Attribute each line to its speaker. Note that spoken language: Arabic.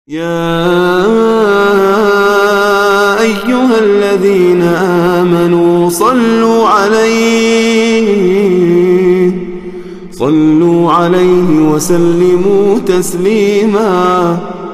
Speaker 1: يا أيها الذين آمنوا صلوا عليه وسلموا تسليما